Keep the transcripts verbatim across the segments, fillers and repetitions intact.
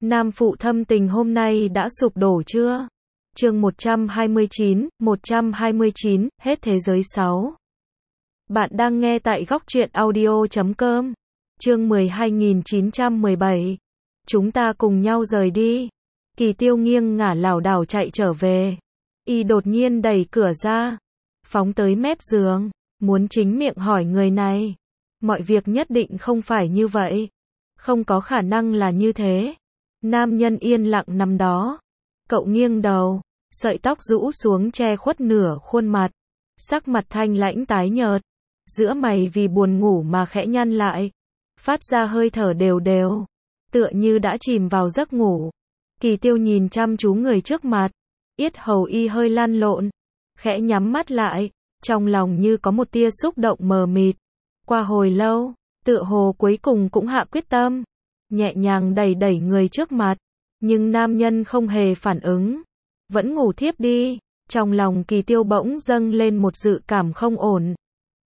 Nam phụ thâm tình hôm nay đã sụp đổ chưa? Chương một trăm hai mươi chín, một trăm hai mươi chín, hết thế giới sáu. Bạn đang nghe tại góc truyện audio chấm com. Chương mười hai nghìn chín trăm mười bảy. Chúng ta cùng nhau rời đi. Kỳ Tiêu nghiêng ngả lảo đảo chạy trở về. Y đột nhiên đẩy cửa ra, phóng tới mép giường, muốn chính miệng hỏi người này. Mọi việc nhất định không phải như vậy. Không có khả năng là như thế. Nam nhân yên lặng nằm đó. Cậu nghiêng đầu, sợi tóc rũ xuống che khuất nửa khuôn mặt. Sắc mặt thanh lãnh tái nhợt, giữa mày vì buồn ngủ mà khẽ nhăn lại, phát ra hơi thở đều đều, tựa như đã chìm vào giấc ngủ. Kỳ Tiêu nhìn chăm chú người trước mặt, yết hầu y hơi lăn lộn, khẽ nhắm mắt lại, trong lòng như có một tia xúc động mờ mịt. Qua hồi lâu, tựa hồ cuối cùng cũng hạ quyết tâm, nhẹ nhàng đẩy đẩy người trước mặt, nhưng nam nhân không hề phản ứng, vẫn ngủ thiếp đi. Trong lòng Kỳ Tiêu bỗng dâng lên một dự cảm không ổn.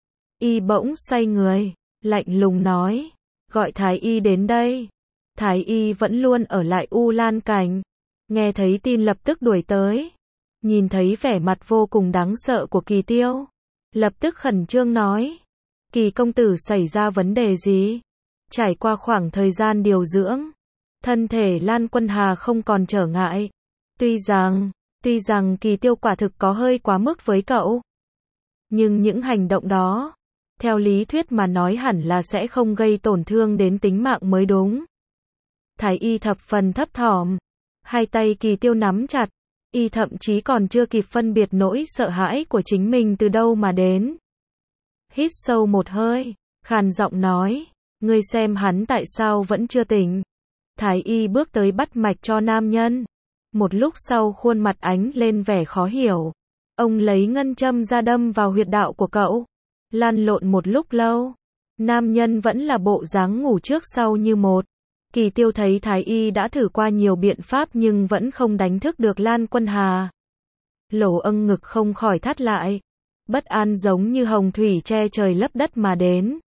Y bỗng xoay người, lạnh lùng nói, gọi Thái Y đến đây. Thái Y vẫn luôn ở lại U Lan Cảnh, nghe thấy tin lập tức đuổi tới, nhìn thấy vẻ mặt vô cùng đáng sợ của Kỳ Tiêu, lập tức khẩn trương nói, Kỳ công tử xảy ra vấn đề gì? Trải qua khoảng thời gian điều dưỡng, thân thể Lan Quân Hà không còn trở ngại. Tuy rằng, tuy rằng Kỳ Tiêu quả thực có hơi quá mức với cậu, nhưng những hành động đó, theo lý thuyết mà nói hẳn là sẽ không gây tổn thương đến tính mạng mới đúng. Thái Y thập phần thấp thỏm, hai tay Kỳ Tiêu nắm chặt, y thậm chí còn chưa kịp phân biệt nỗi sợ hãi của chính mình từ đâu mà đến. Hít sâu một hơi, khàn giọng nói, ngươi xem hắn tại sao vẫn chưa tỉnh. Thái Y bước tới bắt mạch cho nam nhân. Một lúc sau khuôn mặt ánh lên vẻ khó hiểu. Ông lấy ngân châm ra đâm vào huyệt đạo của cậu. Lăn lộn một lúc lâu, nam nhân vẫn là bộ dáng ngủ trước sau như một. Kỳ Tiêu thấy Thái Y đã thử qua nhiều biện pháp nhưng vẫn không đánh thức được Lan Quân Hà. Lỗ âng ngực không khỏi thắt lại. Bất an giống như hồng thủy che trời lấp đất mà đến.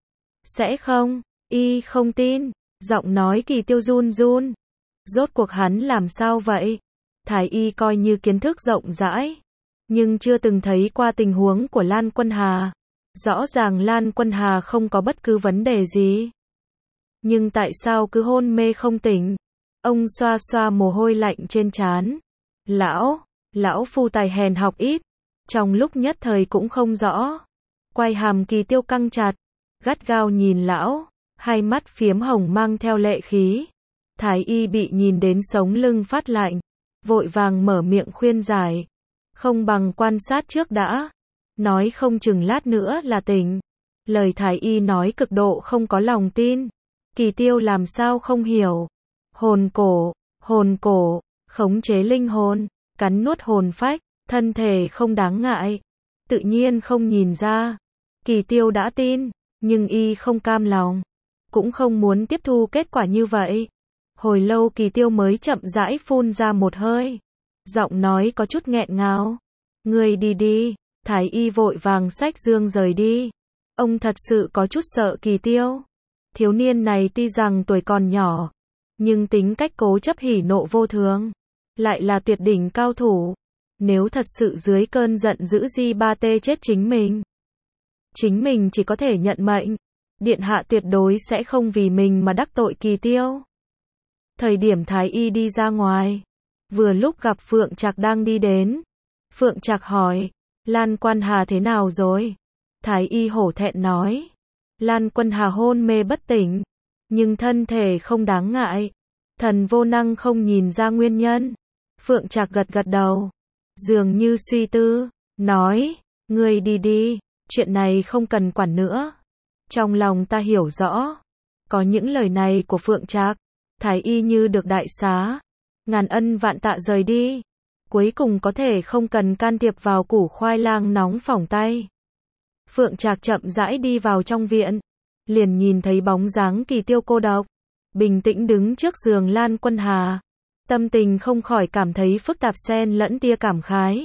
Sẽ không, y không tin, giọng nói Kỳ Tiêu run run. Rốt cuộc hắn làm sao vậy? Thái Y coi như kiến thức rộng rãi, nhưng chưa từng thấy qua tình huống của Lan Quân Hà. Rõ ràng Lan Quân Hà không có bất cứ vấn đề gì, nhưng tại sao cứ hôn mê không tỉnh? Ông xoa xoa mồ hôi lạnh trên trán. Lão, lão phu tài hèn học ít, trong lúc nhất thời cũng không rõ. Quai hàm Kỳ Tiêu căng chặt, gắt gao nhìn lão, hai mắt phiếm hồng mang theo lệ khí. Thái Y bị nhìn đến sống lưng phát lạnh, vội vàng mở miệng khuyên giải. Không bằng quan sát trước đã, nói không chừng lát nữa là tỉnh. Lời Thái Y nói cực độ không có lòng tin. Kỳ Tiêu làm sao không hiểu. Hồn cổ, hồn cổ, khống chế linh hồn, cắn nuốt hồn phách, thân thể không đáng ngại. Tự nhiên không nhìn ra. Kỳ Tiêu đã tin, nhưng y không cam lòng, cũng không muốn tiếp thu kết quả như vậy. Hồi lâu Kỳ Tiêu mới chậm rãi phun ra một hơi, giọng nói có chút nghẹn ngào. Ngươi đi đi. Thái Y vội vàng xách dương rời đi. Ông thật sự có chút sợ Kỳ Tiêu. Thiếu niên này tuy rằng tuổi còn nhỏ, nhưng tính cách cố chấp hỉ nộ vô thường, lại là tuyệt đỉnh cao thủ. Nếu thật sự dưới cơn giận dữ di ba tê chết chính mình, chính mình chỉ có thể nhận mệnh. Điện hạ tuyệt đối sẽ không vì mình mà đắc tội Kỳ Tiêu. Thời điểm Thái Y đi ra ngoài, vừa lúc gặp Phượng Trạc đang đi đến. Phượng Trạc hỏi, Lan Quân Hà thế nào rồi? Thái Y hổ thẹn nói, Lan Quân Hà hôn mê bất tỉnh, nhưng thân thể không đáng ngại. Thần vô năng không nhìn ra nguyên nhân. Phượng Trạc gật gật đầu, dường như suy tư, nói, ngươi đi đi, chuyện này không cần quản nữa. Trong lòng ta hiểu rõ. Có những lời này của Phượng Trạc, Thái Y như được đại xá, ngàn ân vạn tạ rời đi. Cuối cùng có thể không cần can thiệp vào củ khoai lang nóng phỏng tay. Phượng Trạc chậm rãi đi vào trong viện, liền nhìn thấy bóng dáng Kỳ Tiêu cô độc, bình tĩnh đứng trước giường Lan Quân Hà. Tâm tình không khỏi cảm thấy phức tạp xen lẫn tia cảm khái.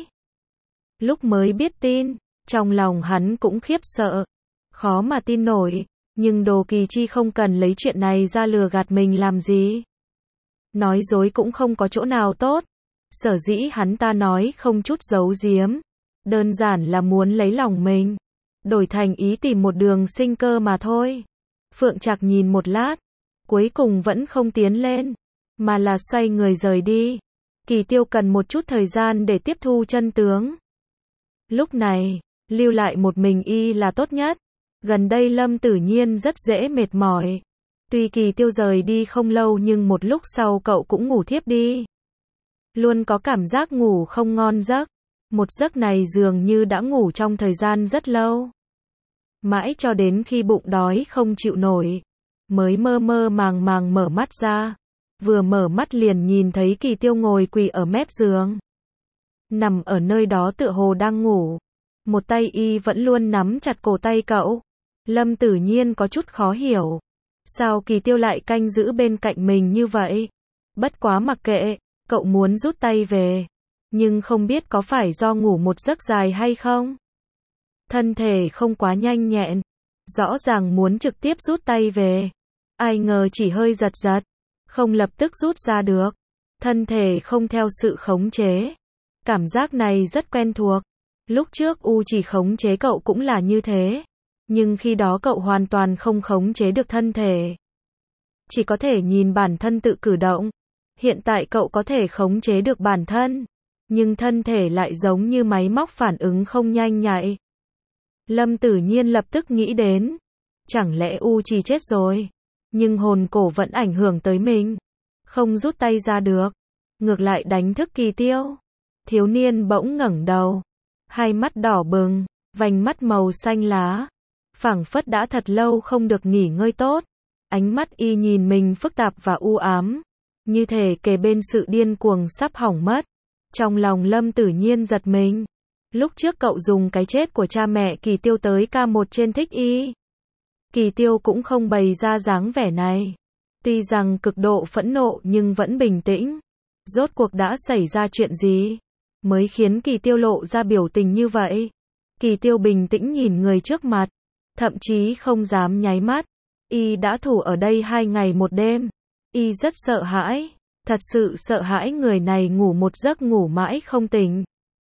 Lúc mới biết tin, trong lòng hắn cũng khiếp sợ, khó mà tin nổi, nhưng Đồ Kỳ Chi không cần lấy chuyện này ra lừa gạt mình làm gì. Nói dối cũng không có chỗ nào tốt. Sở dĩ hắn ta nói không chút giấu giếm. Đơn giản là muốn lấy lòng mình. Đổi thành ý tìm một đường sinh cơ mà thôi. Phượng Trạc nhìn một lát. Cuối cùng vẫn không tiến lên. Mà là xoay người rời đi. Kỳ Tiêu cần một chút thời gian để tiếp thu chân tướng. Lúc này, lưu lại một mình y là tốt nhất. Gần đây Lâm Tử Nhiên rất dễ mệt mỏi. Tuy Kỳ Tiêu rời đi không lâu nhưng một lúc sau cậu cũng ngủ thiếp đi. Luôn có cảm giác ngủ không ngon giấc. Một giấc này dường như đã ngủ trong thời gian rất lâu. Mãi cho đến khi bụng đói không chịu nổi. Mới mơ mơ màng màng mở mắt ra. Vừa mở mắt liền nhìn thấy Kỳ Tiêu ngồi quỳ ở mép giường. Nằm ở nơi đó tựa hồ đang ngủ. Một tay y vẫn luôn nắm chặt cổ tay cậu. Lâm Tử Nhiên có chút khó hiểu. Sao Kỳ Tiêu lại canh giữ bên cạnh mình như vậy? Bất quá mặc kệ, cậu muốn rút tay về. Nhưng không biết có phải do ngủ một giấc dài hay không? Thân thể không quá nhanh nhẹn. Rõ ràng muốn trực tiếp rút tay về. Ai ngờ chỉ hơi giật giật. Không lập tức rút ra được. Thân thể không theo sự khống chế. Cảm giác này rất quen thuộc. Lúc trước U chỉ khống chế cậu cũng là như thế. Nhưng khi đó cậu hoàn toàn không khống chế được thân thể. Chỉ có thể nhìn bản thân tự cử động. Hiện tại cậu có thể khống chế được bản thân. Nhưng thân thể lại giống như máy móc phản ứng không nhanh nhạy. Lâm Tử Nhiên lập tức nghĩ đến. Chẳng lẽ U chỉ chết rồi? Nhưng hồn cổ vẫn ảnh hưởng tới mình. Không rút tay ra được. Ngược lại đánh thức Kỳ Tiêu. Thiếu niên bỗng ngẩng đầu. Hai mắt đỏ bừng. Vành mắt màu xanh lá. Phảng phất đã thật lâu không được nghỉ ngơi tốt. Ánh mắt y nhìn mình phức tạp và u ám. Như thể kề bên sự điên cuồng sắp hỏng mất. Trong lòng Lâm Tử Nhiên giật mình. Lúc trước cậu dùng cái chết của cha mẹ Kỳ Tiêu tới ca một trên thích y. Kỳ Tiêu cũng không bày ra dáng vẻ này. Tuy rằng cực độ phẫn nộ nhưng vẫn bình tĩnh. Rốt cuộc đã xảy ra chuyện gì? Mới khiến Kỳ Tiêu lộ ra biểu tình như vậy. Kỳ Tiêu bình tĩnh nhìn người trước mặt. Thậm chí không dám nháy mắt. Y đã thủ ở đây hai ngày một đêm. Y rất sợ hãi. Thật sự sợ hãi người này ngủ một giấc ngủ mãi không tỉnh.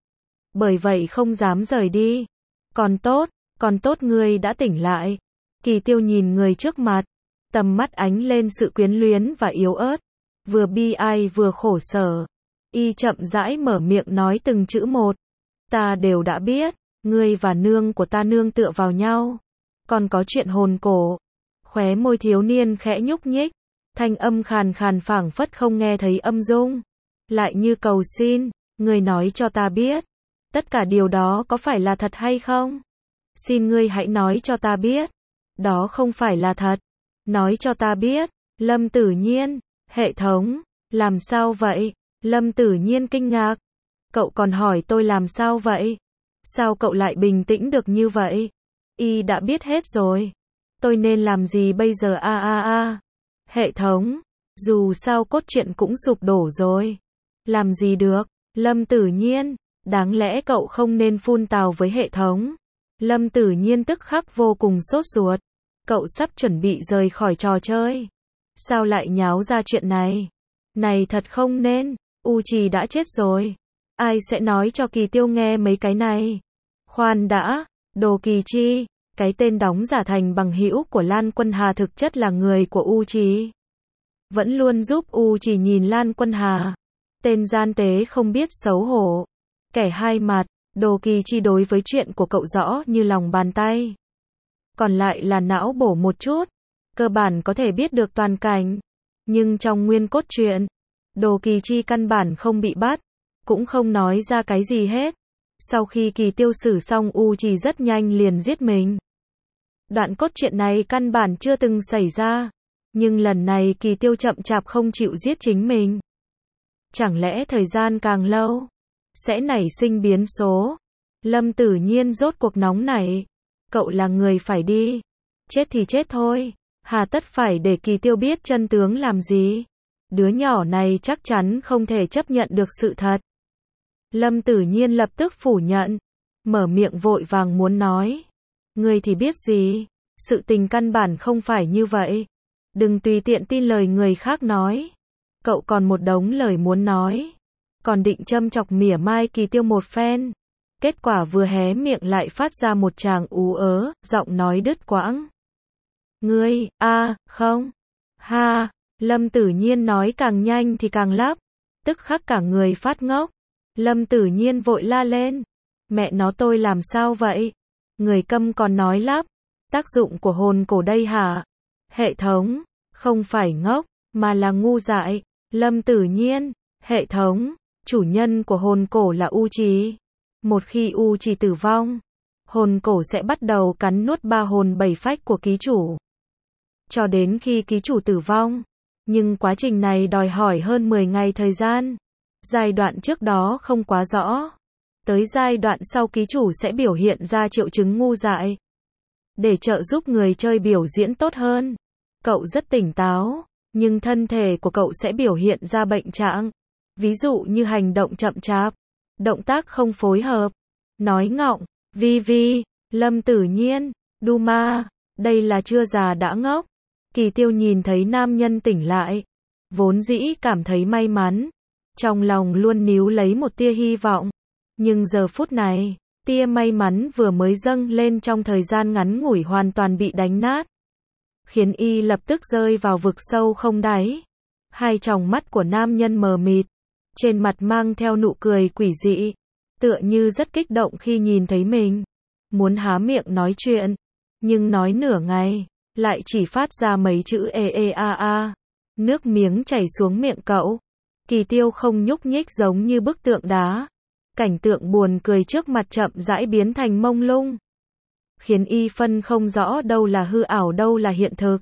Bởi vậy không dám rời đi. Còn tốt, còn tốt ngươi đã tỉnh lại. Kỳ Tiêu nhìn người trước mặt. Tầm mắt ánh lên sự quyến luyến và yếu ớt. Vừa bi ai vừa khổ sở. Y chậm rãi mở miệng nói từng chữ một. Ta đều đã biết. Ngươi và nương của ta nương tựa vào nhau. Còn có chuyện hồn cổ. Khóe môi thiếu niên khẽ nhúc nhích. Thanh âm khàn khàn phảng phất không nghe thấy âm dung. Lại như cầu xin. Ngươi nói cho ta biết. Tất cả điều đó có phải là thật hay không? Xin ngươi hãy nói cho ta biết. Đó không phải là thật. Nói cho ta biết. Lâm Tử Nhiên. Hệ thống. Làm sao vậy? Lâm Tử Nhiên kinh ngạc. Cậu còn hỏi tôi làm sao vậy? Sao cậu lại bình tĩnh được như vậy? Y đã biết hết rồi. Tôi nên làm gì bây giờ a a a? Hệ thống. Dù sao cốt truyện cũng sụp đổ rồi. Làm gì được? Lâm Tử Nhiên. Đáng lẽ cậu không nên phun tào với hệ thống. Lâm Tử Nhiên tức khắc vô cùng sốt ruột. Cậu sắp chuẩn bị rời khỏi trò chơi. Sao lại nháo ra chuyện này? Này thật không nên. U Trì đã chết rồi. Ai sẽ nói cho Kỳ Tiêu nghe mấy cái này? Khoan đã. Đồ Kỳ Chi. Cái tên đóng giả thành bằng hữu của Lan Quân Hà thực chất là người của U Trì. Vẫn luôn giúp U Trì nhìn Lan Quân Hà. Tên gian tế không biết xấu hổ. Kẻ hai mặt. Đồ Kỳ Chi đối với chuyện của cậu rõ như lòng bàn tay. Còn lại là não bổ một chút. Cơ bản có thể biết được toàn cảnh. Nhưng trong nguyên cốt truyện, Đồ Kỳ Chi căn bản không bị bắt. Cũng không nói ra cái gì hết. Sau khi Kỳ Tiêu xử xong U Trì rất nhanh liền giết mình. Đoạn cốt truyện này căn bản chưa từng xảy ra. Nhưng lần này Kỳ Tiêu chậm chạp không chịu giết chính mình. Chẳng lẽ thời gian càng lâu sẽ nảy sinh biến số? Lâm Tử Nhiên rốt cuộc nóng nảy. Cậu là người phải đi. Chết thì chết thôi. Hà tất phải để Kỳ Tiêu biết chân tướng làm gì? Đứa nhỏ này chắc chắn không thể chấp nhận được sự thật. Lâm Tử Nhiên lập tức phủ nhận. Mở miệng vội vàng muốn nói. Ngươi thì biết gì? Sự tình căn bản không phải như vậy. Đừng tùy tiện tin lời người khác nói. Cậu còn một đống lời muốn nói. Còn định châm chọc mỉa mai Kỳ Tiêu một phen. Kết quả vừa hé miệng lại phát ra một tràng ú ớ, giọng nói đứt quãng. Ngươi, a, không. Ha, Lâm Tử Nhiên nói càng nhanh thì càng lắp. Tức khắc cả người phát ngốc. Lâm Tử Nhiên vội la lên. Mẹ nó tôi làm sao vậy? Người câm còn nói lắp. Tác dụng của hồn cổ đây hả? Hệ thống, không phải ngốc, mà là ngu dại. Lâm Tử Nhiên, hệ thống, chủ nhân của hồn cổ là U Trì. Một khi U Trì tử vong, hồn cổ sẽ bắt đầu cắn nuốt ba hồn bảy phách của ký chủ. Cho đến khi ký chủ tử vong. Nhưng quá trình này đòi hỏi hơn mười ngày thời gian. Giai đoạn trước đó không quá rõ. Tới giai đoạn sau ký chủ sẽ biểu hiện ra triệu chứng ngu dại. Để trợ giúp người chơi biểu diễn tốt hơn. Cậu rất tỉnh táo, nhưng thân thể của cậu sẽ biểu hiện ra bệnh trạng. Ví dụ như hành động chậm chạp, động tác không phối hợp, nói ngọng, vi vi, Lâm Tử Nhiên, Duma, đây là chưa già đã ngốc. Kỳ Tiêu nhìn thấy nam nhân tỉnh lại, vốn dĩ cảm thấy may mắn, trong lòng luôn níu lấy một tia hy vọng, nhưng giờ phút này, tia may mắn vừa mới dâng lên trong thời gian ngắn ngủi hoàn toàn bị đánh nát, khiến y lập tức rơi vào vực sâu không đáy. Hai tròng mắt của nam nhân mờ mịt, trên mặt mang theo nụ cười quỷ dị, tựa như rất kích động khi nhìn thấy mình, muốn há miệng nói chuyện, nhưng nói nửa ngày, lại chỉ phát ra mấy chữ ê ê a a, nước miếng chảy xuống miệng cậu. Kỳ Tiêu không nhúc nhích giống như bức tượng đá. Cảnh tượng buồn cười trước mặt chậm rãi biến thành mông lung, khiến y phân không rõ đâu là hư ảo đâu là hiện thực.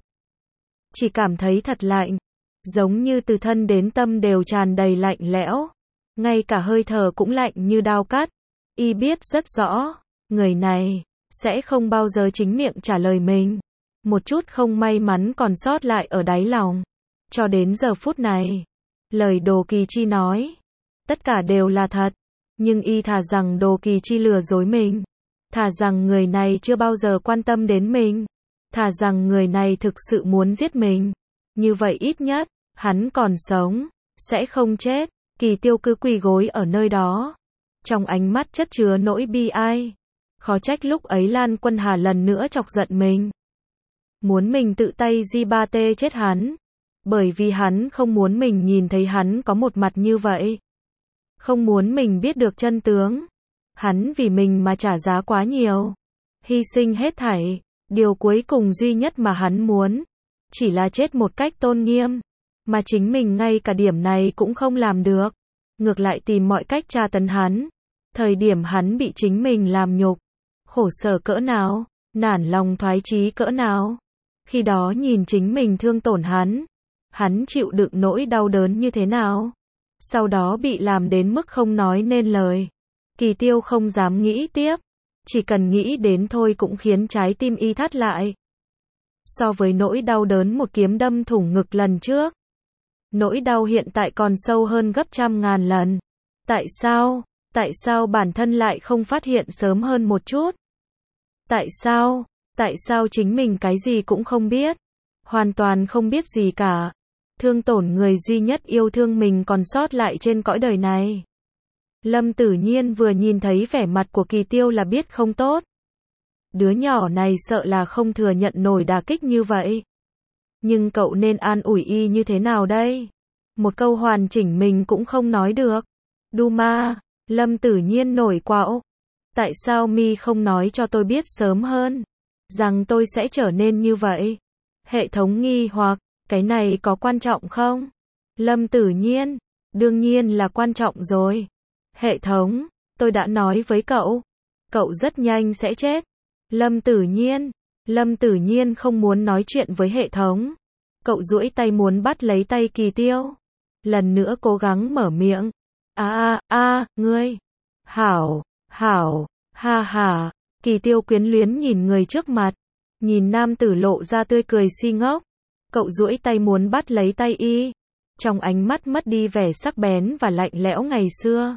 Chỉ cảm thấy thật lạnh, giống như từ thân đến tâm đều tràn đầy lạnh lẽo, ngay cả hơi thở cũng lạnh như đao cắt. Y biết rất rõ, người này sẽ không bao giờ chính miệng trả lời mình. Một chút không may mắn còn sót lại ở đáy lòng. Cho đến giờ phút này, lời Đồ Kỳ Chi nói, tất cả đều là thật. Nhưng y thà rằng Đồ Kỳ Chi lừa dối mình, thà rằng người này chưa bao giờ quan tâm đến mình, thà rằng người này thực sự muốn giết mình. Như vậy ít nhất, hắn còn sống, sẽ không chết. Kỳ Tiêu cứ quỳ gối ở nơi đó, trong ánh mắt chất chứa nỗi bi ai. Khó trách lúc ấy Lan Quân Hà lần nữa chọc giận mình, muốn mình tự tay di ba tê chết hắn, bởi vì hắn không muốn mình nhìn thấy hắn có một mặt như vậy. Không muốn mình biết được chân tướng. Hắn vì mình mà trả giá quá nhiều, hy sinh hết thảy. Điều cuối cùng duy nhất mà hắn muốn, chỉ là chết một cách tôn nghiêm. Mà chính mình ngay cả điểm này cũng không làm được. Ngược lại tìm mọi cách tra tấn hắn. Thời điểm hắn bị chính mình làm nhục, khổ sở cỡ nào, nản lòng thoái chí cỡ nào. Khi đó nhìn chính mình thương tổn hắn, hắn chịu đựng nỗi đau đớn như thế nào. Sau đó bị làm đến mức không nói nên lời. Kỳ Tiêu không dám nghĩ tiếp. Chỉ cần nghĩ đến thôi cũng khiến trái tim y thắt lại. So với nỗi đau đớn một kiếm đâm thủng ngực lần trước, nỗi đau hiện tại còn sâu hơn gấp trăm ngàn lần. Tại sao? Tại sao bản thân lại không phát hiện sớm hơn một chút? Tại sao? Tại sao chính mình cái gì cũng không biết? Hoàn toàn không biết gì cả. Thương tổn người duy nhất yêu thương mình còn sót lại trên cõi đời này. Lâm Tử Nhiên vừa nhìn thấy vẻ mặt của Kỳ Tiêu là biết không tốt. Đứa nhỏ này sợ là không thừa nhận nổi đả kích như vậy. Nhưng cậu nên an ủi y như thế nào đây? Một câu hoàn chỉnh mình cũng không nói được. Duma, Lâm Tử Nhiên nổi quạo. Tại sao mi không nói cho tôi biết sớm hơn, rằng tôi sẽ trở nên như vậy? Hệ thống nghi hoặc, cái này có quan trọng không? Lâm Tử Nhiên, đương nhiên là quan trọng rồi. Hệ thống, tôi đã nói với cậu, cậu rất nhanh sẽ chết. Lâm Tử Nhiên, Lâm Tử Nhiên không muốn nói chuyện với hệ thống. Cậu duỗi tay muốn bắt lấy tay Kỳ Tiêu. Lần nữa cố gắng mở miệng. A a a, ngươi. Hảo, hảo, ha ha. Kỳ Tiêu quyến luyến nhìn người trước mặt. Nhìn nam tử lộ ra tươi cười si ngốc. Cậu duỗi tay muốn bắt lấy tay y. Trong ánh mắt mất đi vẻ sắc bén và lạnh lẽo ngày xưa.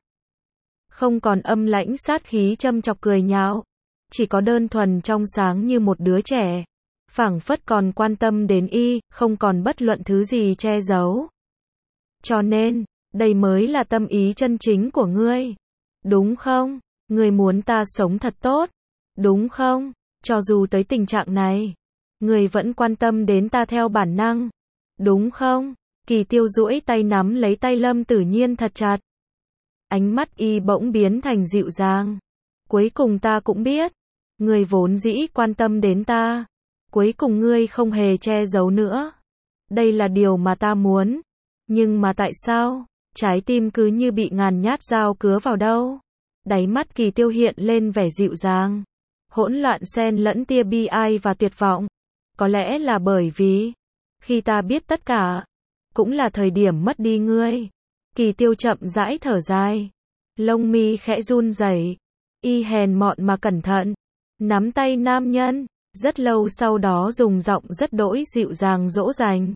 Không còn âm lãnh sát khí châm chọc cười nhạo. Chỉ có đơn thuần trong sáng như một đứa trẻ. Phảng phất còn quan tâm đến y, không còn bất luận thứ gì che giấu. Cho nên, đây mới là tâm ý chân chính của ngươi. Đúng không? Ngươi muốn ta sống thật tốt. Đúng không? Cho dù tới tình trạng này, ngươi vẫn quan tâm đến ta theo bản năng. Đúng không? Kỳ Tiêu duỗi tay nắm lấy tay Lâm Tử Nhiên thật chặt. Ánh mắt y bỗng biến thành dịu dàng. Cuối cùng ta cũng biết, ngươi vốn dĩ quan tâm đến ta. Cuối cùng ngươi không hề che giấu nữa. Đây là điều mà ta muốn. Nhưng mà tại sao? Trái tim cứ như bị ngàn nhát dao cứa vào đâu. Đáy mắt Kỳ Tiêu hiện lên vẻ dịu dàng. Hỗn loạn xen lẫn tia bi ai và tuyệt vọng. Có lẽ là bởi vì, khi ta biết tất cả, cũng là thời điểm mất đi ngươi. Kỳ Tiêu chậm rãi thở dài. Lông mi khẽ run rẩy. Y hèn mọn mà cẩn thận. Nắm tay nam nhân. Rất lâu sau đó dùng giọng rất đỗi dịu dàng dỗ dành.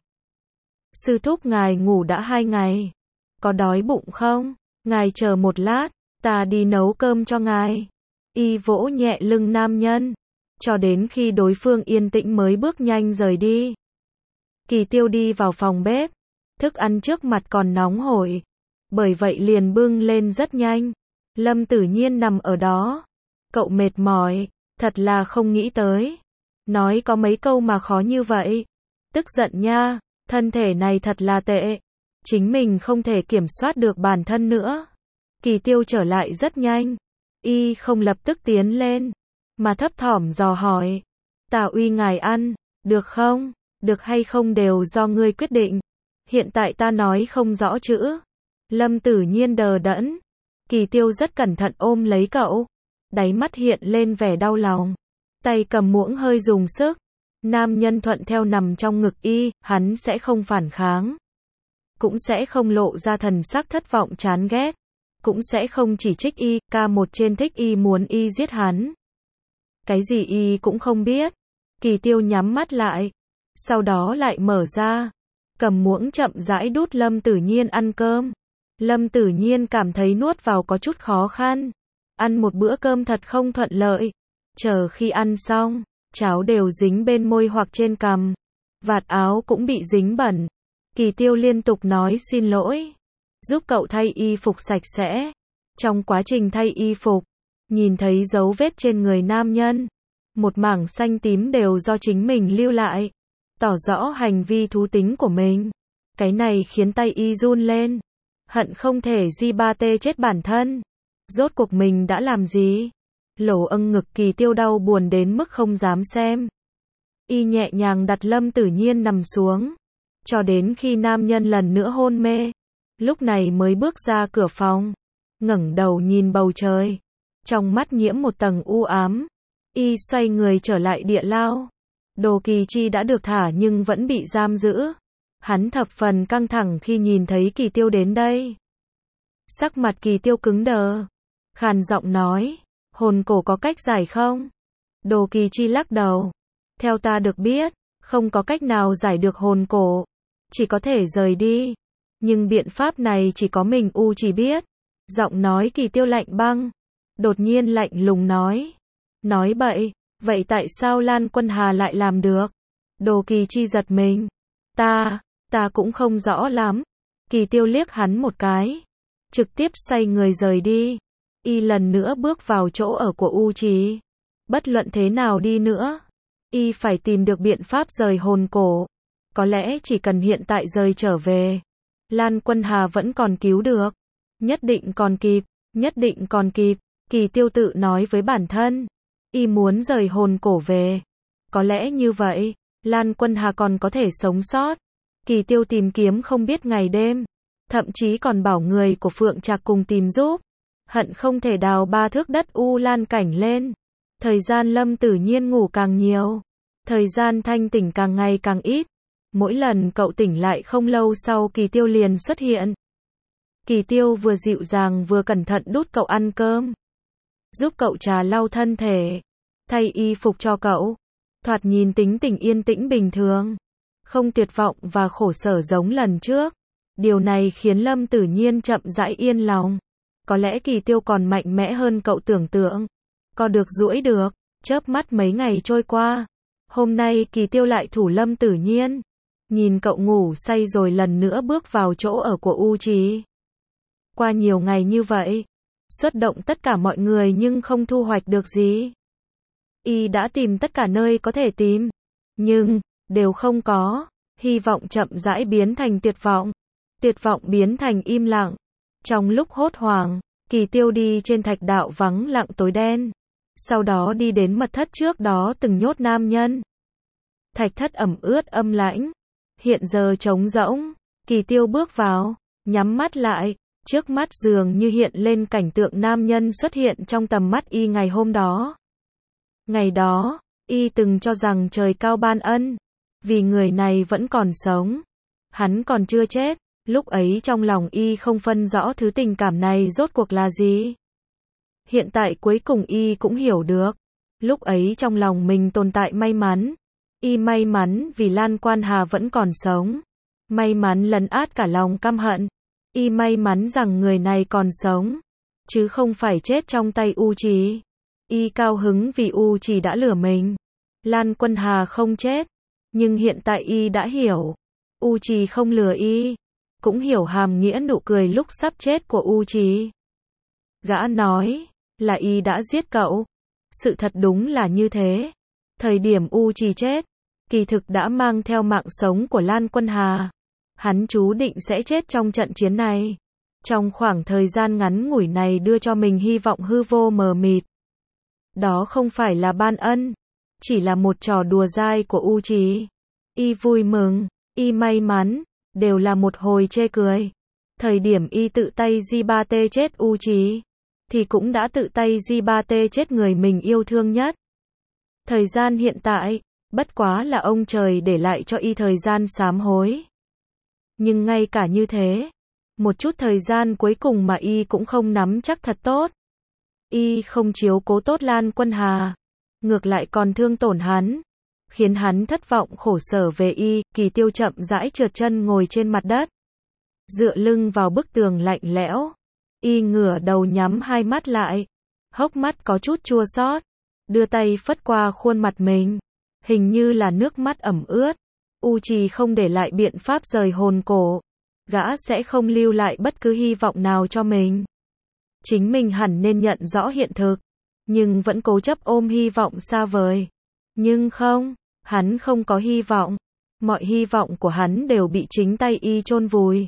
Sư thúc ngài ngủ đã hai ngày. Có đói bụng không? Ngài chờ một lát, ta đi nấu cơm cho ngài. Y vỗ nhẹ lưng nam nhân. Cho đến khi đối phương yên tĩnh mới bước nhanh rời đi. Kỳ Tiêu đi vào phòng bếp. Thức ăn trước mặt còn nóng hổi. Bởi vậy liền bưng lên rất nhanh. Lâm Tử Nhiên nằm ở đó. Cậu mệt mỏi. Thật là không nghĩ tới. Nói có mấy câu mà khó như vậy. Tức giận nha. Thân thể này thật là tệ. Chính mình không thể kiểm soát được bản thân nữa. Kỳ Tiêu trở lại rất nhanh. Y không lập tức tiến lên. Mà thấp thỏm dò hỏi. Ta uy ngài ăn. Được không? Được hay không đều do ngươi quyết định. Hiện tại ta nói không rõ chữ. Lâm Tử Nhiên đờ đẫn. Kỳ Tiêu rất cẩn thận ôm lấy cậu. Đáy mắt hiện lên vẻ đau lòng. Tay cầm muỗng hơi dùng sức. Nam nhân thuận theo nằm trong ngực y, hắn sẽ không phản kháng. Cũng sẽ không lộ ra thần sắc thất vọng chán ghét. Cũng sẽ không chỉ trích y, ca một trên thích y muốn y giết hắn. Cái gì y cũng không biết. Kỳ Tiêu nhắm mắt lại. Sau đó lại mở ra. Cầm muỗng chậm rãi đút Lâm Tử Nhiên ăn cơm. Lâm Tử Nhiên cảm thấy nuốt vào có chút khó khăn. Ăn một bữa cơm thật không thuận lợi. Chờ khi ăn xong, cháo đều dính bên môi hoặc trên cằm. Vạt áo cũng bị dính bẩn. Kỳ Tiêu liên tục nói xin lỗi. Giúp cậu thay y phục sạch sẽ. Trong quá trình thay y phục, nhìn thấy dấu vết trên người nam nhân. Một mảng xanh tím đều do chính mình lưu lại. Tỏ rõ hành vi thú tính của mình. Cái này khiến tay y run lên. Hận không thể di ba tê chết bản thân. Rốt cuộc mình đã làm gì? Lỗ âng ngực Kỳ Tiêu đau buồn đến mức không dám xem. Y nhẹ nhàng đặt Lâm Tử Nhiên nằm xuống. Cho đến khi nam nhân lần nữa hôn mê. Lúc này mới bước ra cửa phòng. Ngẩng đầu nhìn bầu trời. Trong mắt nhiễm một tầng u ám. Y xoay người trở lại địa lao. Đồ Kỳ Chi đã được thả nhưng vẫn bị giam giữ. Hắn thập phần căng thẳng khi nhìn thấy Kỳ Tiêu đến đây. Sắc mặt Kỳ Tiêu cứng đờ. Khàn giọng nói. Hồn cổ có cách giải không? Đồ Kỳ Chi lắc đầu. Theo ta được biết, không có cách nào giải được hồn cổ. Chỉ có thể rời đi. Nhưng biện pháp này chỉ có mình U chỉ biết. Giọng nói Kỳ Tiêu lạnh băng. Đột nhiên lạnh lùng nói. Nói bậy, vậy tại sao Lan Quân Hà lại làm được? Đồ Kỳ Chi giật mình. Ta, ta cũng không rõ lắm. Kỳ Tiêu liếc hắn một cái. Trực tiếp xoay người rời đi. Y lần nữa bước vào chỗ ở của U Trì. Bất luận thế nào đi nữa, Y phải tìm được biện pháp rời hồn cổ. Có lẽ chỉ cần hiện tại rời trở về, Lan Quân Hà vẫn còn cứu được. Nhất định còn kịp, nhất định còn kịp. Kỳ Tiêu tự nói với bản thân. Y muốn rời hồn cổ về. Có lẽ như vậy, Lan Quân Hà còn có thể sống sót. Kỳ Tiêu tìm kiếm không biết ngày đêm. Thậm chí còn bảo người của Phượng Trạc cùng tìm giúp. Hận không thể đào ba thước đất U Lan cảnh lên. Thời gian Lâm Tử Nhiên ngủ càng nhiều. Thời gian thanh tỉnh càng ngày càng ít. Mỗi lần cậu tỉnh lại không lâu sau Kỳ Tiêu liền xuất hiện. Kỳ Tiêu vừa dịu dàng vừa cẩn thận đút cậu ăn cơm. Giúp cậu trà lau thân thể. Thay y phục cho cậu. Thoạt nhìn tính tình yên tĩnh bình thường. Không tuyệt vọng và khổ sở giống lần trước. Điều này khiến Lâm Tử Nhiên chậm rãi yên lòng. Có lẽ Kỳ Tiêu còn mạnh mẽ hơn cậu tưởng tượng. Co được duỗi được. Chớp mắt mấy ngày trôi qua. Hôm nay Kỳ Tiêu lại thủ Lâm Tử Nhiên. nhìn cậu ngủ say rồi lần nữa bước vào chỗ ở của U Trì. Qua nhiều ngày như vậy, xuất động tất cả mọi người nhưng không thu hoạch được gì. Y đã tìm tất cả nơi có thể tìm, nhưng đều không có. Hy vọng chậm rãi biến thành tuyệt vọng, tuyệt vọng biến thành im lặng. Trong lúc hốt hoảng, Kỳ Tiêu đi trên thạch đạo vắng lặng tối đen, sau đó đi đến mật thất trước đó từng nhốt nam nhân. Thạch thất ẩm ướt âm lãnh, hiện giờ trống rỗng. Kỳ Tiêu bước vào, nhắm mắt lại, trước mắt dường như hiện lên cảnh tượng nam nhân xuất hiện trong tầm mắt y ngày hôm đó. Ngày đó, y từng cho rằng trời cao ban ân, vì người này vẫn còn sống, hắn còn chưa chết. Lúc ấy trong lòng y không phân rõ thứ tình cảm này rốt cuộc là gì. Hiện tại cuối cùng y cũng hiểu được, lúc ấy trong lòng mình tồn tại may mắn. Y may mắn vì Lan Quan Hà vẫn còn sống, may mắn lấn át cả lòng căm hận. Y may mắn rằng người này còn sống, chứ không phải chết trong tay U Trì. Y cao hứng vì U Trì đã lừa mình, Lan Quân Hà không chết. Nhưng hiện tại y đã hiểu, U Trì không lừa y, cũng hiểu hàm nghĩa nụ cười lúc sắp chết của U Trì. Gã nói là y đã giết cậu. Sự thật đúng là như thế. Thời điểm U Trì chết, kỳ thực đã mang theo mạng sống của Lan Quân Hà. Hắn chú định sẽ chết trong trận chiến này. Trong khoảng thời gian ngắn ngủi này đưa cho mình hy vọng hư vô mờ mịt. Đó không phải là ban ân, chỉ là một trò đùa dai của U Trì. Y vui mừng, y may mắn, đều là một hồi chê cười. Thời điểm y tự tay gi ba tê chết U Trì, thì cũng đã tự tay gi ba tê chết người mình yêu thương nhất. Thời gian hiện tại, bất quá là ông trời để lại cho y thời gian sám hối. Nhưng ngay cả như thế, một chút thời gian cuối cùng mà y cũng không nắm chắc thật tốt. Y không chiếu cố tốt Lan Quân Hà, ngược lại còn thương tổn hắn, khiến hắn thất vọng khổ sở về y. Kỳ Tiêu chậm rãi trượt chân ngồi trên mặt đất, dựa lưng vào bức tường lạnh lẽo. Y ngửa đầu nhắm hai mắt lại, hốc mắt có chút chua xót, đưa tay phất qua khuôn mặt mình, hình như là nước mắt ẩm ướt. U Trì không để lại biện pháp rời hồn cổ, gã sẽ không lưu lại bất cứ hy vọng nào cho mình. Chính mình hẳn nên nhận rõ hiện thực, nhưng vẫn cố chấp ôm hy vọng xa vời. Nhưng không, hắn không có hy vọng. Mọi hy vọng của hắn đều bị chính tay y chôn vùi.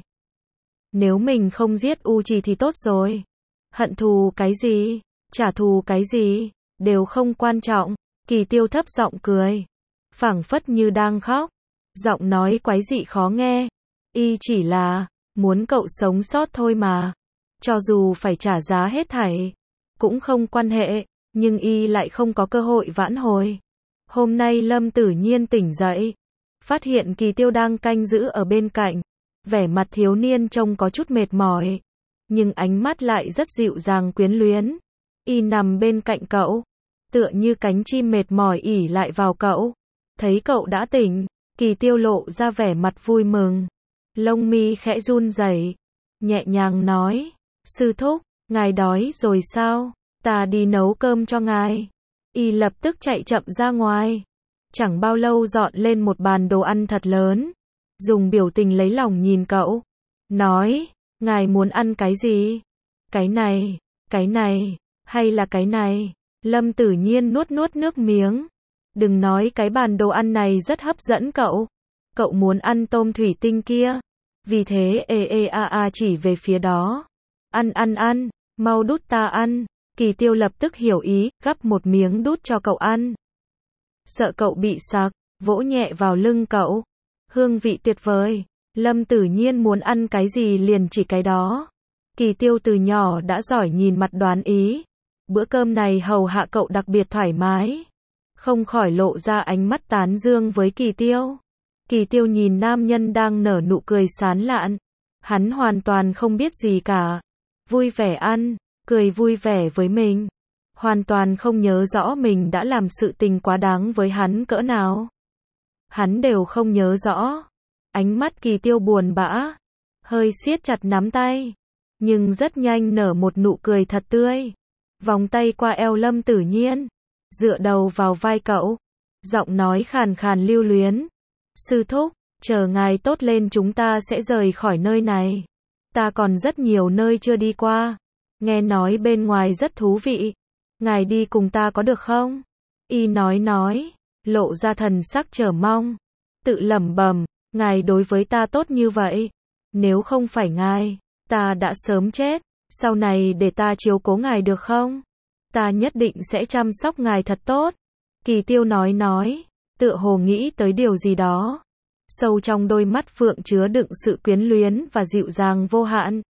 Nếu mình không giết U Trì thì tốt rồi. Hận thù cái gì, trả thù cái gì, đều không quan trọng. Kỳ Tiêu thấp giọng cười, phảng phất như đang khóc. Giọng nói quái dị khó nghe. Y chỉ là muốn cậu sống sót thôi mà. Cho dù phải trả giá hết thảy, cũng không quan hệ, nhưng y lại không có cơ hội vãn hồi. Hôm nay Lâm Tử Nhiên tỉnh dậy, phát hiện Kỳ Tiêu đang canh giữ ở bên cạnh. Vẻ mặt thiếu niên trông có chút mệt mỏi, nhưng ánh mắt lại rất dịu dàng quyến luyến. Y nằm bên cạnh cậu, tựa như cánh chim mệt mỏi ỉ lại vào cậu. Thấy cậu đã tỉnh, Kỳ Tiêu lộ ra vẻ mặt vui mừng, lông mi khẽ run rẩy, nhẹ nhàng nói, sư thúc, ngài đói rồi sao? Ta đi nấu cơm cho ngài. Y lập tức chạy chậm ra ngoài, chẳng bao lâu dọn lên một bàn đồ ăn thật lớn, dùng biểu tình lấy lòng nhìn cậu, nói, ngài muốn ăn cái gì? Cái này, cái này, hay là cái này? Lâm Tử Nhiên nuốt nuốt nước miếng. Đừng nói cái bàn đồ ăn này rất hấp dẫn cậu. Cậu muốn ăn tôm thủy tinh kia. Vì thế ê ê a a chỉ về phía đó. Ăn ăn ăn, mau đút ta ăn. Kỳ Tiêu lập tức hiểu ý, gắp một miếng đút cho cậu ăn. Sợ cậu bị sặc, vỗ nhẹ vào lưng cậu. Hương vị tuyệt vời. Lâm Tử Nhiên muốn ăn cái gì liền chỉ cái đó. Kỳ Tiêu từ nhỏ đã giỏi nhìn mặt đoán ý. Bữa cơm này hầu hạ cậu đặc biệt thoải mái. Không khỏi lộ ra ánh mắt tán dương với Kỳ Tiêu. Kỳ Tiêu nhìn nam nhân đang nở nụ cười sán lạn. Hắn hoàn toàn không biết gì cả. Vui vẻ ăn, cười vui vẻ với mình. Hoàn toàn không nhớ rõ mình đã làm sự tình quá đáng với hắn cỡ nào. Hắn đều không nhớ rõ. Ánh mắt Kỳ Tiêu buồn bã, hơi siết chặt nắm tay, nhưng rất nhanh nở một nụ cười thật tươi. Vòng tay qua eo Lâm Tử Nhiên, dựa đầu vào vai cậu, giọng nói khàn khàn lưu luyến. Sư thúc, chờ ngài tốt lên chúng ta sẽ rời khỏi nơi này. Ta còn rất nhiều nơi chưa đi qua. Nghe nói bên ngoài rất thú vị. Ngài đi cùng ta có được không? Y nói nói, lộ ra thần sắc chờ mong. Tự lẩm bẩm, ngài đối với ta tốt như vậy. Nếu không phải ngài, ta đã sớm chết. Sau này để ta chiếu cố ngài được không? Ta nhất định sẽ chăm sóc ngài thật tốt. Kỳ Tiêu nói nói, tựa hồ nghĩ tới điều gì đó. Sâu trong đôi mắt phượng chứa đựng sự quyến luyến và dịu dàng vô hạn.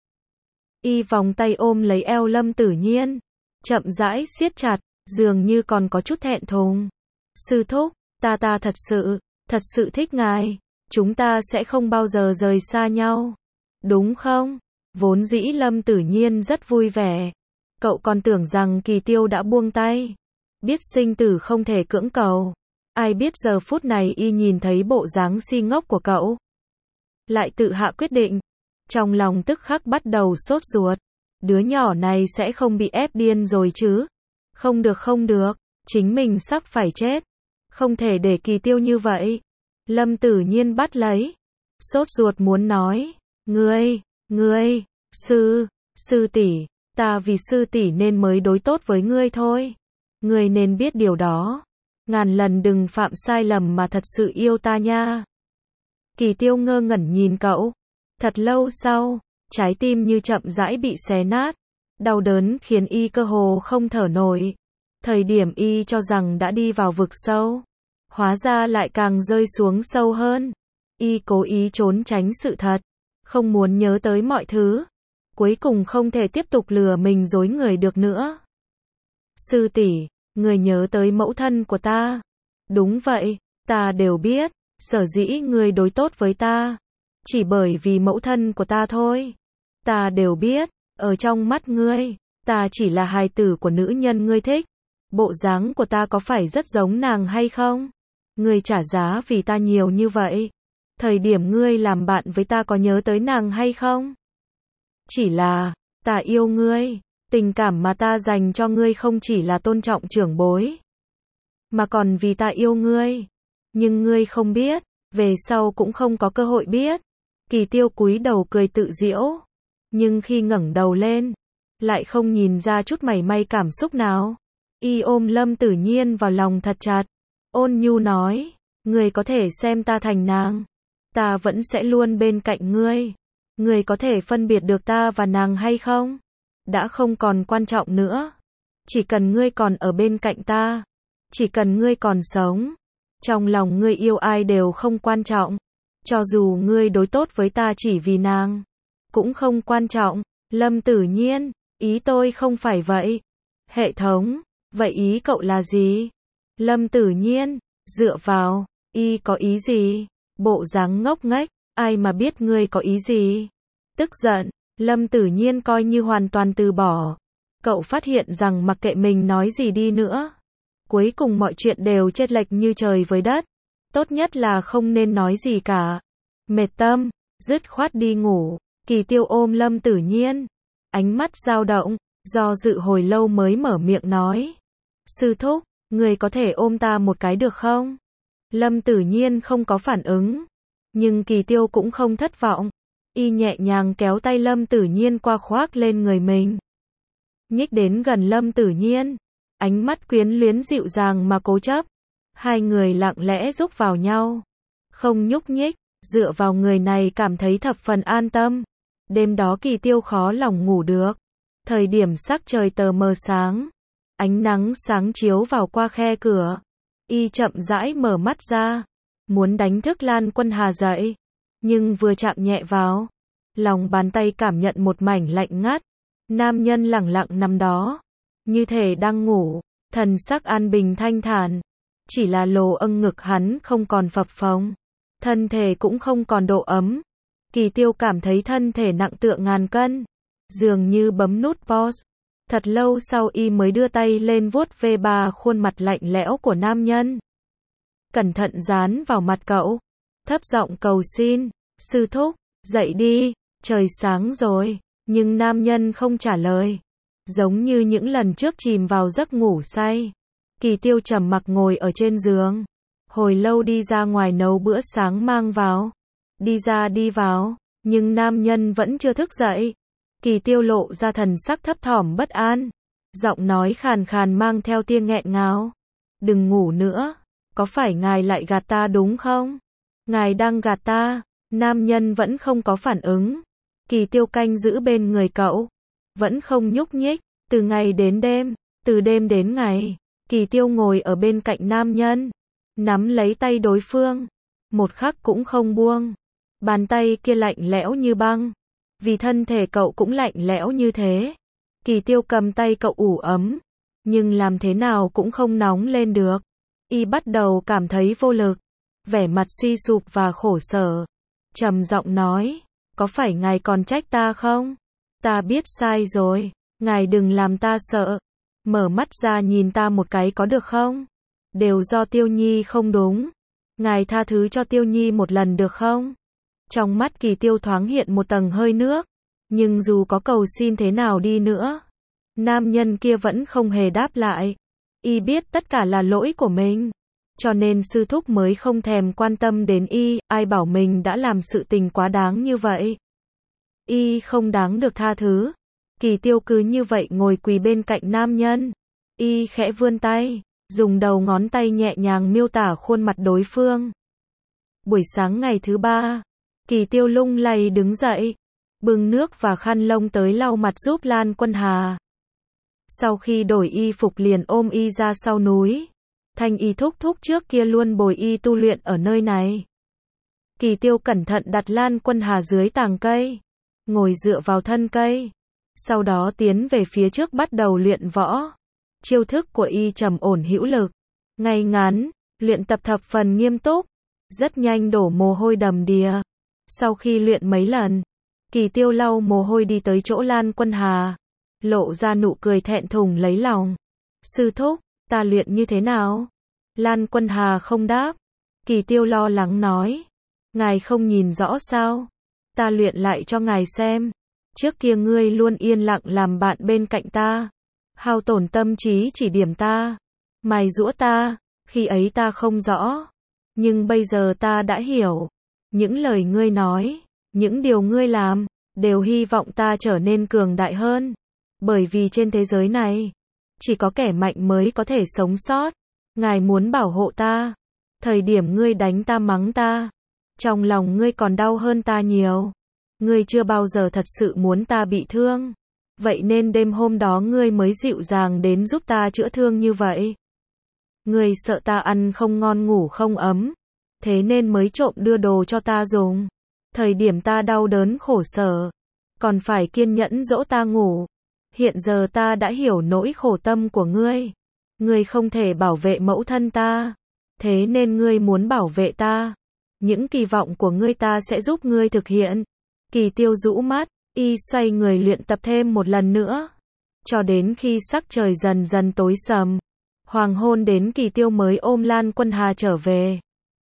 Y vòng tay ôm lấy eo Lâm Tử Nhiên, chậm rãi siết chặt, dường như còn có chút thẹn thùng. Sư thúc, ta ta thật sự, thật sự thích ngài, chúng ta sẽ không bao giờ rời xa nhau. Đúng không? Vốn dĩ Lâm Tử Nhiên rất vui vẻ. Cậu còn tưởng rằng Kỳ Tiêu đã buông tay. Biết sinh tử không thể cưỡng cầu. Ai biết giờ phút này y nhìn thấy bộ dáng si ngốc của cậu. Lại tự hạ quyết định. Trong lòng tức khắc bắt đầu sốt ruột. Đứa nhỏ này sẽ không bị ép điên rồi chứ. Không được không được. Chính mình sắp phải chết. Không thể để Kỳ Tiêu như vậy. Lâm Tử Nhiên bắt lấy. Sốt ruột muốn nói. Ngươi, ngươi, sư, sư tỷ, ta vì sư tỷ nên mới đối tốt với ngươi thôi. Ngươi nên biết điều đó. Ngàn lần đừng phạm sai lầm mà thật sự yêu ta nha. Kỳ Tiêu ngơ ngẩn nhìn cậu. Thật lâu sau, trái tim như chậm rãi bị xé nát. Đau đớn khiến y cơ hồ không thở nổi. Thời điểm y cho rằng đã đi vào vực sâu, hóa ra lại càng rơi xuống sâu hơn. Y cố ý trốn tránh sự thật, không muốn nhớ tới mọi thứ. Cuối cùng không thể tiếp tục lừa mình dối người được nữa. Sư tỷ, người nhớ tới mẫu thân của ta. Đúng vậy, ta đều biết, sở dĩ người đối tốt với ta. Chỉ bởi vì mẫu thân của ta thôi. Ta đều biết, ở trong mắt ngươi, ta chỉ là hài tử của nữ nhân ngươi thích. Bộ dáng của ta có phải rất giống nàng hay không? Ngươi trả giá vì ta nhiều như vậy. Thời điểm ngươi làm bạn với ta có nhớ tới nàng hay không? Chỉ là, ta yêu ngươi. Tình cảm mà ta dành cho ngươi không chỉ là tôn trọng trưởng bối, mà còn vì ta yêu ngươi. Nhưng ngươi không biết, về sau cũng không có cơ hội biết. Kỳ Tiêu cúi đầu cười tự giễu. Nhưng khi ngẩng đầu lên, lại không nhìn ra chút mảy may cảm xúc nào. Y ôm Lâm Tử Nhiên vào lòng thật chặt. Ôn nhu nói, ngươi có thể xem ta thành nàng. Ta vẫn sẽ luôn bên cạnh ngươi. Ngươi có thể phân biệt được ta và nàng hay không? Đã không còn quan trọng nữa. Chỉ cần ngươi còn ở bên cạnh ta. Chỉ cần ngươi còn sống. Trong lòng ngươi yêu ai đều không quan trọng. Cho dù ngươi đối tốt với ta chỉ vì nàng, cũng không quan trọng. Lâm Tử Nhiên, ý tôi không phải vậy. Hệ thống, vậy ý cậu là gì? Lâm Tử Nhiên, dựa vào, y có ý gì? Bộ dáng ngốc nghếch, ai mà biết ngươi có ý gì? Tức giận, Lâm Tử Nhiên coi như hoàn toàn từ bỏ. Cậu phát hiện rằng mặc kệ mình nói gì đi nữa, cuối cùng mọi chuyện đều chênh lệch như trời với đất. Tốt nhất là không nên nói gì cả. Mệt tâm, dứt khoát đi ngủ. Kỳ Tiêu ôm Lâm Tử Nhiên, ánh mắt dao động, do dự hồi lâu mới mở miệng nói. Sư thúc, người có thể ôm ta một cái được không? Lâm Tử Nhiên không có phản ứng. Nhưng Kỳ Tiêu cũng không thất vọng. Y nhẹ nhàng kéo tay Lâm Tử Nhiên qua khoác lên người mình. Nhích đến gần Lâm Tử Nhiên. Ánh mắt quyến luyến dịu dàng mà cố chấp. Hai người lặng lẽ rúc vào nhau. Không nhúc nhích, dựa vào người này cảm thấy thập phần an tâm. Đêm đó Kỳ Tiêu khó lòng ngủ được. Thời điểm sắc trời tờ mờ sáng. Ánh nắng sáng chiếu vào qua khe cửa. Y chậm rãi mở mắt ra. Muốn đánh thức Lan Quân Hà dậy. Nhưng vừa chạm nhẹ vào, lòng bàn tay cảm nhận một mảnh lạnh ngắt. Nam nhân lẳng lặng nằm đó, như thể đang ngủ, thần sắc an bình thanh thản. Chỉ là lồ âng ngực hắn không còn phập phồng, thân thể cũng không còn độ ấm. Kỳ Tiêu cảm thấy thân thể nặng tựa ngàn cân, dường như bấm nút pause. Thật lâu sau y mới đưa tay lên vuốt ve ba khuôn mặt lạnh lẽo của nam nhân. Cẩn thận dán vào mặt cậu, thấp giọng cầu xin, sư thúc, dậy đi, trời sáng rồi. Nhưng nam nhân không trả lời, giống như những lần trước chìm vào giấc ngủ say. Kỳ Tiêu trầm mặc ngồi ở trên giường, hồi lâu đi ra ngoài nấu bữa sáng mang vào. đi ra đi vào, nhưng nam nhân vẫn chưa thức dậy. Kỳ Tiêu lộ ra thần sắc thấp thỏm bất an, giọng nói khàn khàn mang theo tia nghẹn ngào. Đừng ngủ nữa, có phải ngài lại gạt ta đúng không? Ngài đang gạt ta. Nam nhân vẫn không có phản ứng. Kỳ Tiêu canh giữ bên người cậu, vẫn không nhúc nhích, từ ngày đến đêm, từ đêm đến ngày. Kỳ Tiêu ngồi ở bên cạnh nam nhân, nắm lấy tay đối phương, một khắc cũng không buông. Bàn tay kia lạnh lẽo như băng, vì thân thể cậu cũng lạnh lẽo như thế. Kỳ Tiêu cầm tay cậu ủ ấm, nhưng làm thế nào cũng không nóng lên được. Y bắt đầu cảm thấy vô lực, vẻ mặt suy sụp và khổ sở. Trầm giọng nói, có phải ngài còn trách ta không? Ta biết sai rồi, ngài đừng làm ta sợ. Mở mắt ra nhìn ta một cái có được không? Đều do Tiêu Nhi không đúng. Ngài tha thứ cho Tiêu Nhi một lần được không? Trong mắt Kỳ Tiêu thoáng hiện một tầng hơi nước, nhưng dù có cầu xin thế nào đi nữa, nam nhân kia vẫn không hề đáp lại. Y biết tất cả là lỗi của mình, cho nên sư thúc mới không thèm quan tâm đến y. Ai bảo mình đã làm sự tình quá đáng như vậy? Y không đáng được tha thứ. Kỳ Tiêu cứ như vậy ngồi quỳ bên cạnh nam nhân. Y khẽ vươn tay, dùng đầu ngón tay nhẹ nhàng miêu tả khuôn mặt đối phương. Buổi sáng ngày thứ ba, Kỳ Tiêu lung lay đứng dậy, bưng nước và khăn lông tới lau mặt giúp Lan Quân Hà. Sau khi đổi y phục liền ôm y ra sau núi. Thanh y thúc thúc trước kia luôn bồi y tu luyện ở nơi này. Kỳ Tiêu cẩn thận đặt Lan Quân Hà dưới tàng cây, ngồi dựa vào thân cây, sau đó tiến về phía trước bắt đầu luyện võ. Chiêu thức của y trầm ổn hữu lực, ngay ngắn, luyện tập thập phần nghiêm túc, rất nhanh đổ mồ hôi đầm đìa. Sau khi luyện mấy lần, Kỳ Tiêu lau mồ hôi đi tới chỗ Lan Quân Hà, lộ ra nụ cười thẹn thùng lấy lòng. Sư thúc, ta luyện như thế nào? Lan Quân Hà không đáp. Kỳ Tiêu lo lắng nói, ngài không nhìn rõ sao? Ta luyện lại cho ngài xem. Trước kia ngươi luôn yên lặng làm bạn bên cạnh ta, hao tổn tâm trí chỉ điểm ta, mài giũa ta, khi ấy ta không rõ. Nhưng bây giờ ta đã hiểu. Những lời ngươi nói, những điều ngươi làm, đều hy vọng ta trở nên cường đại hơn. Bởi vì trên thế giới này, chỉ có kẻ mạnh mới có thể sống sót. Ngài muốn bảo hộ ta. Thời điểm ngươi đánh ta mắng ta, trong lòng ngươi còn đau hơn ta nhiều. Ngươi chưa bao giờ thật sự muốn ta bị thương. Vậy nên đêm hôm đó ngươi mới dịu dàng đến giúp ta chữa thương như vậy. Ngươi sợ ta ăn không ngon ngủ không ấm, thế nên mới trộm đưa đồ cho ta dùng. Thời điểm ta đau đớn khổ sở, còn phải kiên nhẫn dỗ ta ngủ. Hiện giờ ta đã hiểu nỗi khổ tâm của ngươi. Ngươi không thể bảo vệ mẫu thân ta, thế nên ngươi muốn bảo vệ ta. Những kỳ vọng của ngươi ta sẽ giúp ngươi thực hiện. Kỳ Tiêu rũ mắt, y xoay người luyện tập thêm một lần nữa, cho đến khi sắc trời dần dần tối sầm. Hoàng hôn đến Kỳ Tiêu mới ôm Lan Quân Hà trở về.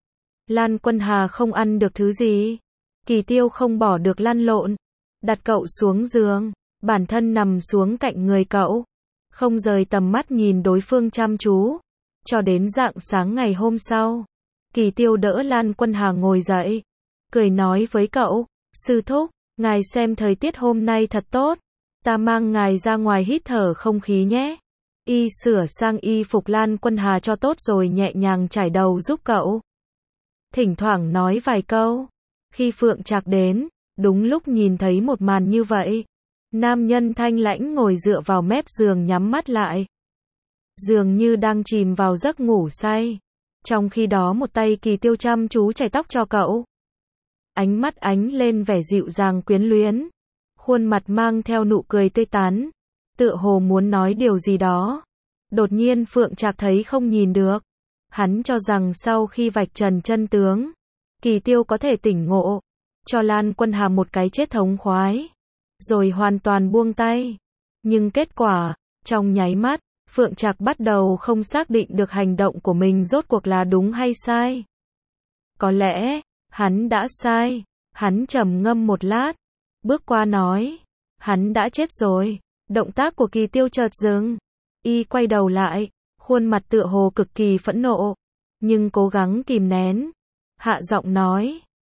Lan Quân Hà không ăn được thứ gì. Kỳ Tiêu không bỏ được lăn lộn, đặt cậu xuống giường, bản thân nằm xuống cạnh người cậu, không rời tầm mắt nhìn đối phương chăm chú. Cho đến rạng sáng ngày hôm sau, Kỳ Tiêu đỡ Lan Quân Hà ngồi dậy, cười nói với cậu, sư thúc, ngài xem thời tiết hôm nay thật tốt, ta mang ngài ra ngoài hít thở không khí nhé. Y sửa sang y phục Lan Quân Hà cho tốt rồi nhẹ nhàng trải đầu giúp cậu. Thỉnh thoảng nói vài câu. Khi Phượng Trạc đến, đúng lúc nhìn thấy một màn như vậy. Nam nhân thanh lãnh ngồi dựa vào mép giường nhắm mắt lại, dường như đang chìm vào giấc ngủ say. Trong khi đó một tay Kỳ Tiêu chăm chú chải tóc cho cậu. Ánh mắt ánh lên vẻ dịu dàng quyến luyến, khuôn mặt mang theo nụ cười tươi tắn, tựa hồ muốn nói điều gì đó. Đột nhiên Phượng Trạc thấy không nhìn được. Hắn cho rằng sau khi vạch trần chân tướng, Kỳ Tiêu có thể tỉnh ngộ, cho Lan Quân Hà một cái chết thống khoái, rồi hoàn toàn buông tay. Nhưng kết quả, trong nháy mắt, Phượng Trạc bắt đầu không xác định được hành động của mình rốt cuộc là đúng hay sai. Có lẽ, hắn đã sai. Hắn trầm ngâm một lát, bước qua nói, hắn đã chết rồi. Động tác của Kỳ Tiêu chợt dừng. Y quay đầu lại, khuôn mặt tựa hồ cực kỳ phẫn nộ, nhưng cố gắng kìm nén. Hạ giọng nói,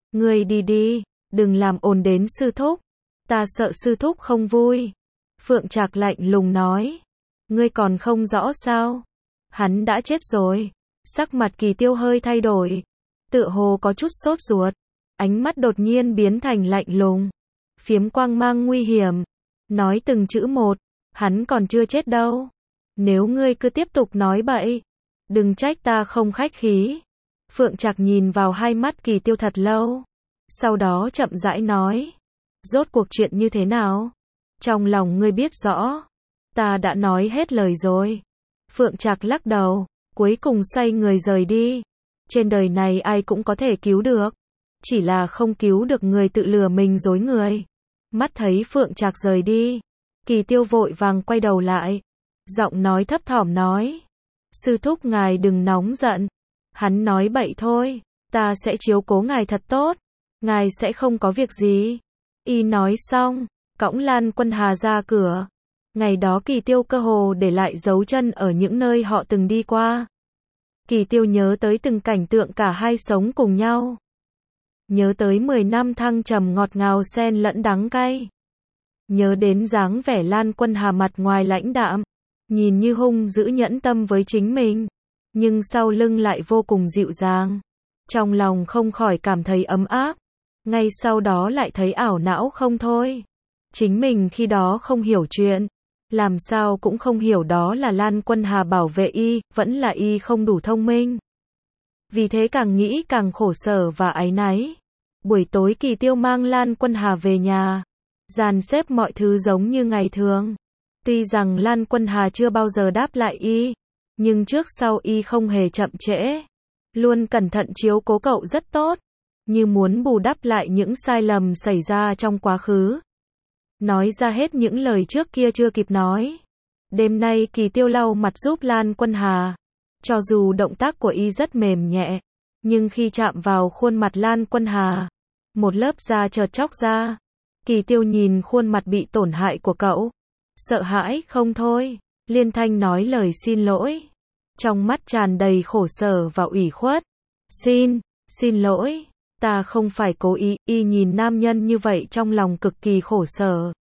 Ngươi đi đi, đừng làm ồn đến sư thúc. Ta sợ sư thúc không vui. Phượng Trạc lạnh lùng nói. Ngươi còn không rõ sao? Hắn đã chết rồi. Sắc mặt Kỳ Tiêu hơi thay đổi. Tựa hồ có chút sốt ruột. Ánh mắt đột nhiên biến thành lạnh lùng. Phiếm quang mang nguy hiểm. Nói từng chữ một. Hắn còn chưa chết đâu. Nếu ngươi cứ tiếp tục nói bậy, đừng trách ta không khách khí. Phượng Trạc nhìn vào hai mắt Kỳ Tiêu thật lâu. Sau đó chậm rãi nói. Rốt cuộc chuyện như thế nào? Trong lòng ngươi biết rõ. Ta đã nói hết lời rồi. Phượng Trạc lắc đầu. Cuối cùng xoay người rời đi. Trên đời này ai cũng có thể cứu được. Chỉ là không cứu được người tự lừa mình dối người. Mắt thấy Phượng Trạc rời đi. Kỳ Tiêu vội vàng quay đầu lại. Giọng nói thấp thỏm nói. Sư thúc ngài đừng nóng giận. Hắn nói bậy thôi. Ta sẽ chiếu cố ngài thật tốt. Ngài sẽ không có việc gì. Y nói xong, cõng Lan Quân Hà ra cửa. Ngày đó Kỳ Tiêu cơ hồ để lại dấu chân ở những nơi họ từng đi qua. Kỳ Tiêu nhớ tới từng cảnh tượng cả hai sống cùng nhau. Nhớ tới mười năm thăng trầm ngọt ngào xen lẫn đắng cay. Nhớ đến dáng vẻ Lan Quân Hà mặt ngoài lãnh đạm, nhìn như hung dữ nhẫn tâm với chính mình, nhưng sau lưng lại vô cùng dịu dàng. Trong lòng không khỏi cảm thấy ấm áp, ngay sau đó lại thấy ảo não không thôi. Chính mình khi đó không hiểu chuyện, làm sao cũng không hiểu đó là Lan Quân Hà bảo vệ y, vẫn là y không đủ thông minh. Vì thế càng nghĩ càng khổ sở và áy náy. Buổi tối Kỳ Tiêu mang Lan Quân Hà về nhà, dàn xếp mọi thứ giống như ngày thường. Tuy rằng Lan Quân Hà chưa bao giờ đáp lại y, nhưng trước sau y không hề chậm trễ, luôn cẩn thận chiếu cố cậu rất tốt, như muốn bù đắp lại những sai lầm xảy ra trong quá khứ. Nói ra hết những lời trước kia chưa kịp nói. Đêm nay Kỳ Tiêu lau mặt giúp Lan Quân Hà. Cho dù động tác của y rất mềm nhẹ, nhưng khi chạm vào khuôn mặt Lan Quân Hà, một lớp da chợt chóc ra. Kỳ Tiêu nhìn khuôn mặt bị tổn hại của cậu, sợ hãi không thôi, liên thanh nói lời xin lỗi, trong mắt tràn đầy khổ sở và ủy khuất. Xin, xin lỗi, ta không phải cố ý. Y nhìn nam nhân như vậy trong lòng cực kỳ khổ sở.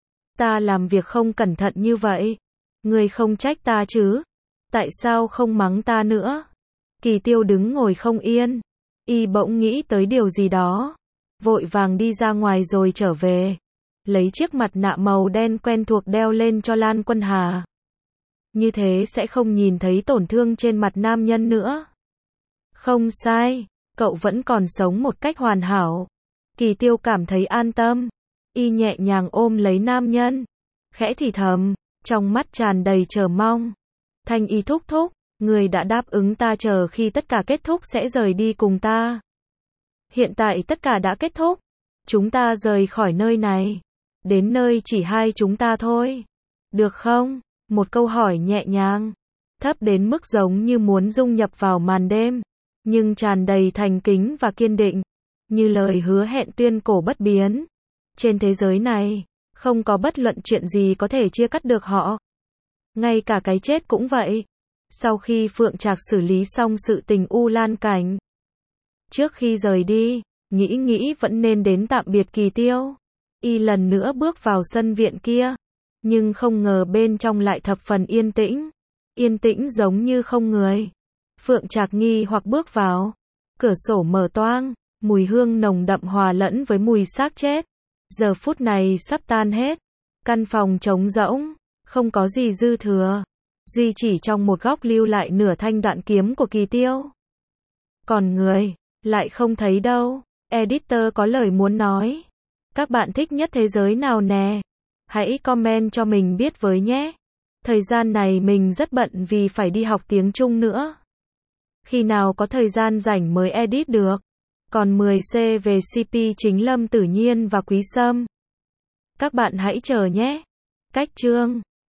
Ta làm việc không cẩn thận như vậy, ngươi không trách ta chứ? Tại sao không mắng ta nữa? Kỳ Tiêu đứng ngồi không yên, y bỗng nghĩ tới điều gì đó, vội vàng đi ra ngoài rồi trở về, lấy chiếc mặt nạ màu đen quen thuộc đeo lên cho Lan Quân Hà. Như thế sẽ không nhìn thấy tổn thương trên mặt nam nhân nữa. Không sai, cậu vẫn còn sống một cách hoàn hảo. Kỳ Tiêu cảm thấy an tâm, y nhẹ nhàng ôm lấy nam nhân, khẽ thì thầm, trong mắt tràn đầy chờ mong. Thanh Y thúc thúc, người đã đáp ứng ta chờ khi tất cả kết thúc sẽ rời đi cùng ta. Hiện tại tất cả đã kết thúc, chúng ta rời khỏi nơi này, đến nơi chỉ hai chúng ta thôi. Được không? Một câu hỏi nhẹ nhàng, thấp đến mức giống như muốn dung nhập vào màn đêm, nhưng tràn đầy thành kính và kiên định, như lời hứa hẹn tuyên cổ bất biến. Trên thế giới này, không có bất luận chuyện gì có thể chia cắt được họ. Ngay cả cái chết cũng vậy. Sau khi Phượng Trạc xử lý xong sự tình U Lan Cảnh, trước khi rời đi, nghĩ nghĩ vẫn nên đến tạm biệt Kỳ Tiêu. Y lần nữa bước vào sân viện kia, nhưng không ngờ bên trong lại thập phần yên tĩnh. Yên tĩnh giống như không người. Phượng Trạc nghi hoặc bước vào. Cửa sổ mở toang, mùi hương nồng đậm hòa lẫn với mùi xác chết. Giờ phút này sắp tan hết. Căn phòng trống rỗng, không có gì dư thừa. Duy chỉ trong một góc lưu lại nửa thanh đoạn kiếm của Kỳ Tiêu. Còn người, lại không thấy đâu. Editor có lời muốn nói. Các bạn thích nhất thế giới nào nè? Hãy comment cho mình biết với nhé. Thời gian này mình rất bận vì phải đi học tiếng Trung nữa. Khi nào có thời gian rảnh mới edit được. Còn mười C về xê pê chính Lâm Tử Nhiên và Quý Sâm. Các bạn hãy chờ nhé. Cách chương